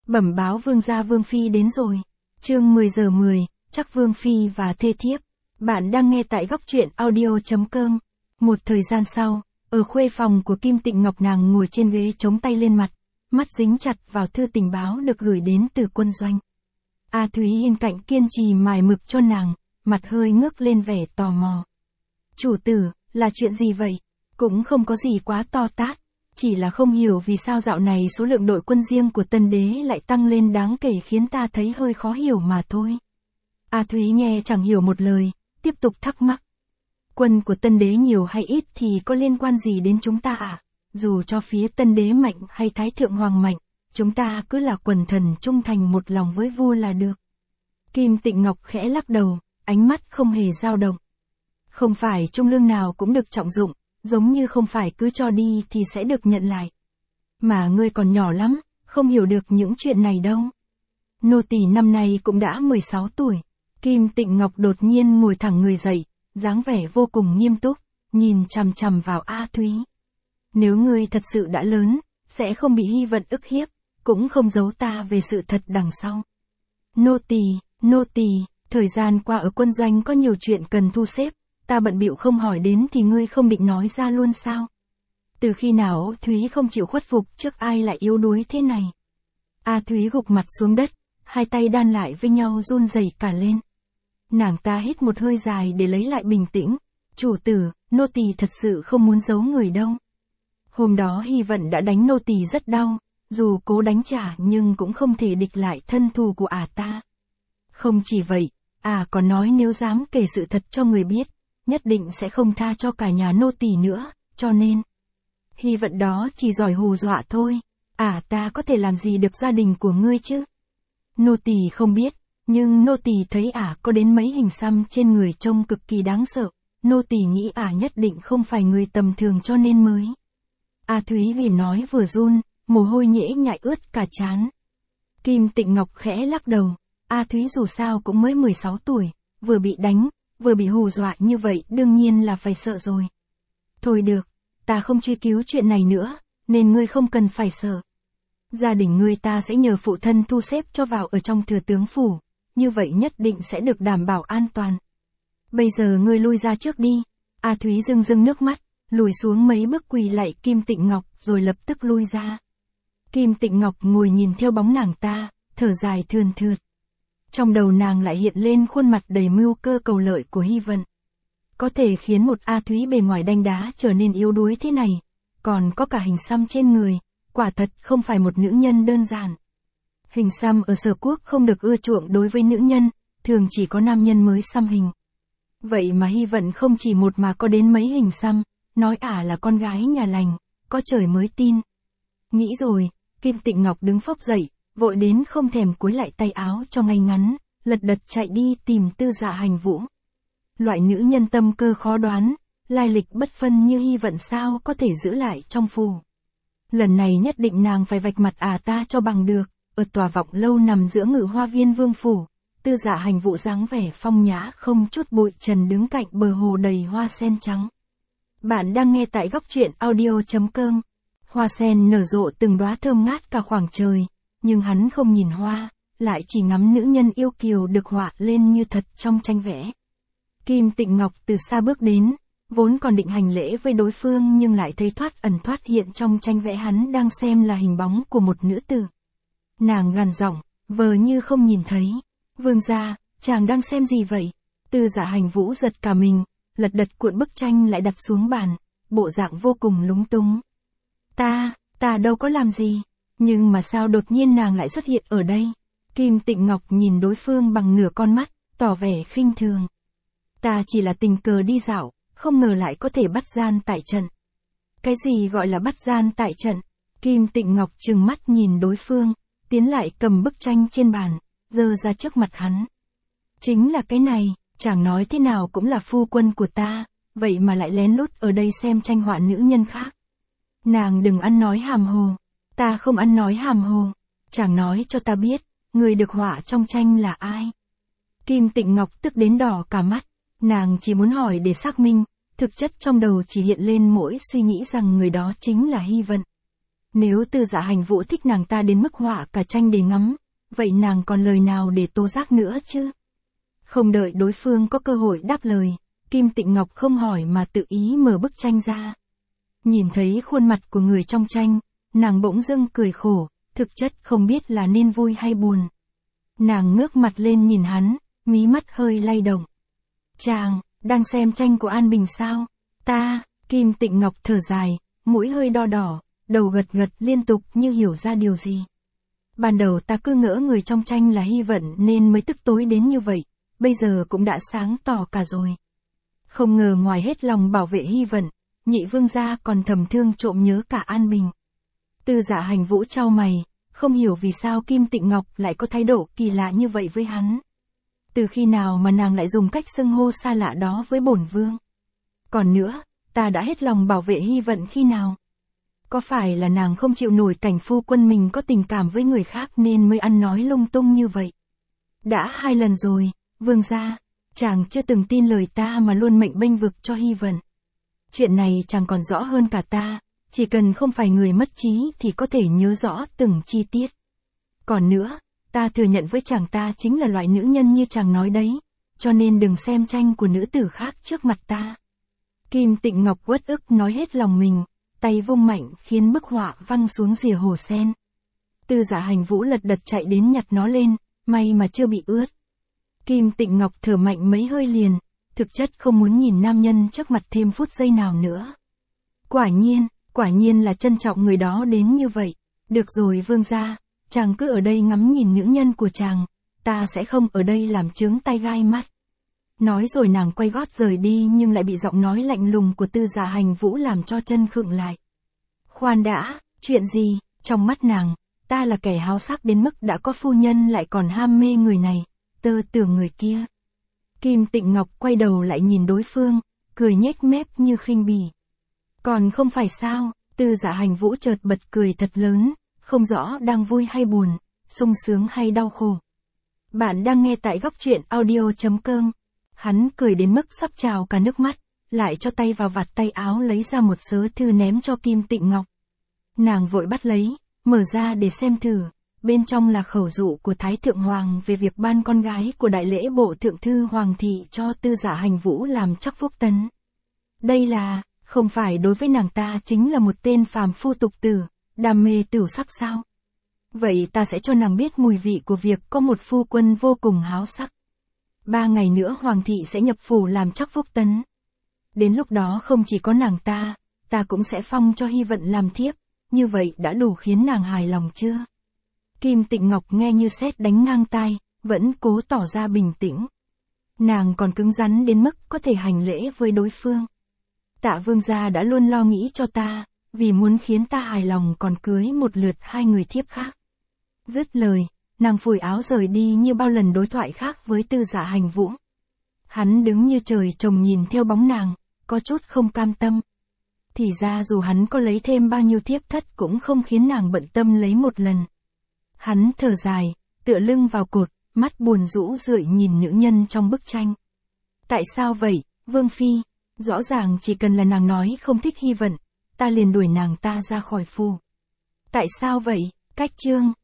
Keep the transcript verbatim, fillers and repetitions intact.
Bẩm báo vương gia vương phi đến rồi. Chương mười giờ mười, chắc vương phi và thê thiếp. Bạn đang nghe tại góc truyện audio.com. Một thời gian sau, ở khuê phòng của Kim Tịnh Ngọc, nàng ngồi trên ghế chống tay lên mặt, mắt dính chặt vào thư tình báo được gửi đến từ quân doanh. A Thúy yên cạnh kiên trì mài mực cho nàng, mặt hơi ngước lên vẻ tò mò. Chủ tử, là chuyện gì vậy? Cũng không có gì quá to tát, chỉ là không hiểu vì sao dạo này số lượng đội quân riêng của Tân Đế lại tăng lên đáng kể, khiến ta thấy hơi khó hiểu mà thôi. A Thúy nghe chẳng hiểu một lời, tiếp tục thắc mắc. Quân của Tân Đế nhiều hay ít thì có liên quan gì đến chúng ta à? Dù cho phía Tân Đế mạnh hay Thái Thượng Hoàng mạnh, chúng ta cứ là quần thần trung thành một lòng với vua là được. Kim Tịnh Ngọc khẽ lắc đầu, ánh mắt không hề dao động. Không phải trung lương nào cũng được trọng dụng, giống như không phải cứ cho đi thì sẽ được nhận lại. Mà ngươi còn nhỏ lắm, không hiểu được những chuyện này đâu. Nô tỳ năm nay cũng đã mười sáu tuổi. Kim Tịnh Ngọc đột nhiên ngồi thẳng người dậy, dáng vẻ vô cùng nghiêm túc, nhìn chằm chằm vào A Thúy. Nếu ngươi thật sự đã lớn, sẽ không bị Hy Vận ức hiếp, cũng không giấu ta về sự thật đằng sau. Nô tỳ, nô tỳ, thời gian qua ở quân doanh có nhiều chuyện cần thu xếp, ta bận bịu không hỏi đến thì ngươi không định nói ra luôn sao? Từ khi nào Thúy không chịu khuất phục trước ai lại yếu đuối thế này? A Thúy gục mặt xuống đất, hai tay đan lại với nhau run rẩy cả lên. Nàng ta hít một hơi dài để lấy lại bình tĩnh. Chủ tử, nô tỳ thật sự không muốn giấu người đâu. Hôm đó Hy Vận đã đánh nô tỳ rất đau, dù cố đánh trả nhưng cũng không thể địch lại thân thù của ả ta. Không chỉ vậy, ả còn nói nếu dám kể sự thật cho người biết, nhất định sẽ không tha cho cả nhà nô tỳ nữa, cho nên Hy Vận đó chỉ giỏi hù dọa thôi, ả ta có thể làm gì được gia đình của ngươi chứ? Nô tỳ không biết, nhưng nô tỳ thấy ả có đến mấy hình xăm trên người trông cực kỳ đáng sợ, nô tỳ nghĩ ả nhất định không phải người tầm thường cho nên mới. A Thúy vì nói vừa run, mồ hôi nhễ nhại ướt cả trán. Kim Tịnh Ngọc khẽ lắc đầu, A Thúy dù sao cũng mới mười sáu tuổi, vừa bị đánh, vừa bị hù dọa như vậy đương nhiên là phải sợ rồi. Thôi được, ta không truy cứu chuyện này nữa, nên ngươi không cần phải sợ. Gia đình ngươi ta sẽ nhờ phụ thân thu xếp cho vào ở trong thừa tướng phủ, như vậy nhất định sẽ được đảm bảo an toàn. Bây giờ ngươi lui ra trước đi. A Thúy rưng rưng nước mắt, lùi xuống mấy bước quỳ lạy Kim Tịnh Ngọc rồi lập tức lui ra. Kim Tịnh Ngọc ngồi nhìn theo bóng nàng ta, thở dài thườn thượt. Trong đầu nàng lại hiện lên khuôn mặt đầy mưu cơ cầu lợi của Hy Vận. Có thể khiến một A Thúy bề ngoài đanh đá trở nên yếu đuối thế này, còn có cả hình xăm trên người, quả thật không phải một nữ nhân đơn giản. Hình xăm ở Sở Quốc không được ưa chuộng đối với nữ nhân, thường chỉ có nam nhân mới xăm hình. Vậy mà Hy Vận không chỉ một mà có đến mấy hình xăm, nói ả là con gái nhà lành, có trời mới tin. Nghĩ rồi, Kim Tịnh Ngọc đứng phốc dậy, vội đến không thèm cúi lại tay áo cho ngay ngắn, lật đật chạy đi tìm Tư Dạ Hành Vũ. Loại nữ nhân tâm cơ khó đoán, lai lịch bất phân như Hy Vận sao có thể giữ lại trong phủ. Lần này nhất định nàng phải vạch mặt ả ta cho bằng được. Ở tòa vọng lâu nằm giữa Ngự Hoa Viên Vương phủ, Tư Dạ Hành Vũ dáng vẻ phong nhã không chút bụi trần đứng cạnh bờ hồ đầy hoa sen trắng. Bạn đang nghe tại góc truyện audio.com. Hoa sen nở rộ từng đóa thơm ngát cả khoảng trời, nhưng hắn không nhìn hoa, lại chỉ ngắm nữ nhân yêu kiều được họa lên như thật trong tranh vẽ. Kim Tịnh Ngọc từ xa bước đến, vốn còn định hành lễ với đối phương nhưng lại thấy thoát ẩn thoát hiện trong tranh vẽ hắn đang xem là hình bóng của một nữ tử. Nàng gằn giọng, vờ như không nhìn thấy. Vương gia, chàng đang xem gì vậy? Tư Dạ Hành Vũ giật cả mình, lật đật cuộn bức tranh lại đặt xuống bàn, bộ dạng vô cùng lúng túng. Ta, ta đâu có làm gì, nhưng mà sao đột nhiên nàng lại xuất hiện ở đây? Kim Tịnh Ngọc nhìn đối phương bằng nửa con mắt, tỏ vẻ khinh thường. Ta chỉ là tình cờ đi dạo, không ngờ lại có thể bắt gian tại trận. Cái gì gọi là bắt gian tại trận? Kim Tịnh Ngọc trừng mắt nhìn đối phương, tiến lại cầm bức tranh trên bàn, giơ ra trước mặt hắn. Chính là cái này, chàng nói thế nào cũng là phu quân của ta, vậy mà lại lén lút ở đây xem tranh họa nữ nhân khác. Nàng đừng ăn nói hàm hồ, ta không ăn nói hàm hồ, chàng nói cho ta biết, người được họa trong tranh là ai. Kim Tịnh Ngọc tức đến đỏ cả mắt, nàng chỉ muốn hỏi để xác minh, thực chất trong đầu chỉ hiện lên mỗi suy nghĩ rằng người đó chính là Hy Vận. Nếu Tư Dạ Hành Vũ thích nàng ta đến mức họa cả tranh để ngắm, vậy nàng còn lời nào để tố giác nữa chứ? Không đợi đối phương có cơ hội đáp lời, Kim Tịnh Ngọc không hỏi mà tự ý mở bức tranh ra. Nhìn thấy khuôn mặt của người trong tranh, nàng bỗng dưng cười khổ, thực chất không biết là nên vui hay buồn. Nàng ngước mặt lên nhìn hắn, mí mắt hơi lay động. Chàng, đang xem tranh của An Bình sao? Ta, Kim Tịnh Ngọc thở dài, mũi hơi đo đỏ, đầu gật gật liên tục như hiểu ra điều gì. Ban đầu ta cứ ngỡ người trong tranh là Hy Vận nên mới tức tối đến như vậy, bây giờ cũng đã sáng tỏ cả rồi. Không ngờ ngoài hết lòng bảo vệ Hy Vận, nhị vương gia còn thầm thương trộm nhớ cả An Bình. Tư Dạ Hành Vũ chau mày, không hiểu vì sao Kim Tịnh Ngọc lại có thái độ kỳ lạ như vậy với hắn. Từ khi nào mà nàng lại dùng cách xưng hô xa lạ đó với bổn vương? Còn nữa, ta đã hết lòng bảo vệ Hy Vận khi nào? Có phải là nàng không chịu nổi cảnh phu quân mình có tình cảm với người khác nên mới ăn nói lung tung như vậy? Đã hai lần rồi, vương gia, chàng chưa từng tin lời ta mà luôn mệnh bênh vực cho Hy Vận. Chuyện này chàng còn rõ hơn cả ta, chỉ cần không phải người mất trí thì có thể nhớ rõ từng chi tiết. Còn nữa, ta thừa nhận với chàng ta chính là loại nữ nhân như chàng nói đấy, cho nên đừng xem tranh của nữ tử khác trước mặt ta. Kim Tịnh Ngọc uất ức nói hết lòng mình, tay vung mạnh khiến bức họa văng xuống rìa hồ sen. Tư Dạ Hành Vũ lật đật chạy đến nhặt nó lên, may mà chưa bị ướt. Kim Tịnh Ngọc thở mạnh mấy hơi liền, thực chất không muốn nhìn nam nhân trước mặt thêm phút giây nào nữa. Quả nhiên, quả nhiên là trân trọng người đó đến như vậy. Được rồi vương gia, chàng cứ ở đây ngắm nhìn nữ nhân của chàng, ta sẽ không ở đây làm chướng tay gai mắt. Nói rồi nàng quay gót rời đi nhưng lại bị giọng nói lạnh lùng của Tư Dạ Hành Vũ làm cho chân khựng lại. Khoan đã, chuyện gì, trong mắt nàng, ta là kẻ háo sắc đến mức đã có phu nhân lại còn ham mê người này, tơ tưởng người kia. Kim Tịnh Ngọc quay đầu lại nhìn đối phương, cười nhếch mép như khinh bỉ. Còn không phải sao, Tư Dạ Hành Vũ chợt bật cười thật lớn, không rõ đang vui hay buồn, sung sướng hay đau khổ. Bạn đang nghe tại góc truyện audio chấm com. Hắn cười đến mức sắp trào cả nước mắt, lại cho tay vào vạt tay áo lấy ra một sớ thư ném cho Kim Tịnh Ngọc. Nàng vội bắt lấy, mở ra để xem thử, bên trong là khẩu dụ của Thái Thượng Hoàng về việc ban con gái của đại lễ bộ thượng thư Hoàng thị cho Tư Dạ Hành Vũ làm chắc phúc tấn. Đây là, không phải đối với nàng ta chính là một tên phàm phu tục tử, đam mê tửu sắc sao? Vậy ta sẽ cho nàng biết mùi vị của việc có một phu quân vô cùng háo sắc. Ba ngày nữa Hoàng thị sẽ nhập phủ làm chắc phúc tấn. Đến lúc đó không chỉ có nàng ta, ta cũng sẽ phong cho Hy Vận làm thiếp, như vậy đã đủ khiến nàng hài lòng chưa? Kim Tịnh Ngọc nghe như sét đánh ngang tai, vẫn cố tỏ ra bình tĩnh. Nàng còn cứng rắn đến mức có thể hành lễ với đối phương. Tạ vương gia đã luôn lo nghĩ cho ta, vì muốn khiến ta hài lòng còn cưới một lượt hai người thiếp khác. Dứt lời, nàng phủi áo rời đi như bao lần đối thoại khác với Tư Dạ Hành Vũ. Hắn đứng như trời trồng nhìn theo bóng nàng, có chút không cam tâm. Thì ra dù hắn có lấy thêm bao nhiêu thiếp thất cũng không khiến nàng bận tâm lấy một lần. Hắn thở dài, tựa lưng vào cột, mắt buồn rũ rượi nhìn nữ nhân trong bức tranh. Tại sao vậy, Vương Phi? Rõ ràng chỉ cần là nàng nói không thích Hy Vận, ta liền đuổi nàng ta ra khỏi phủ. Tại sao vậy, Cách Chương?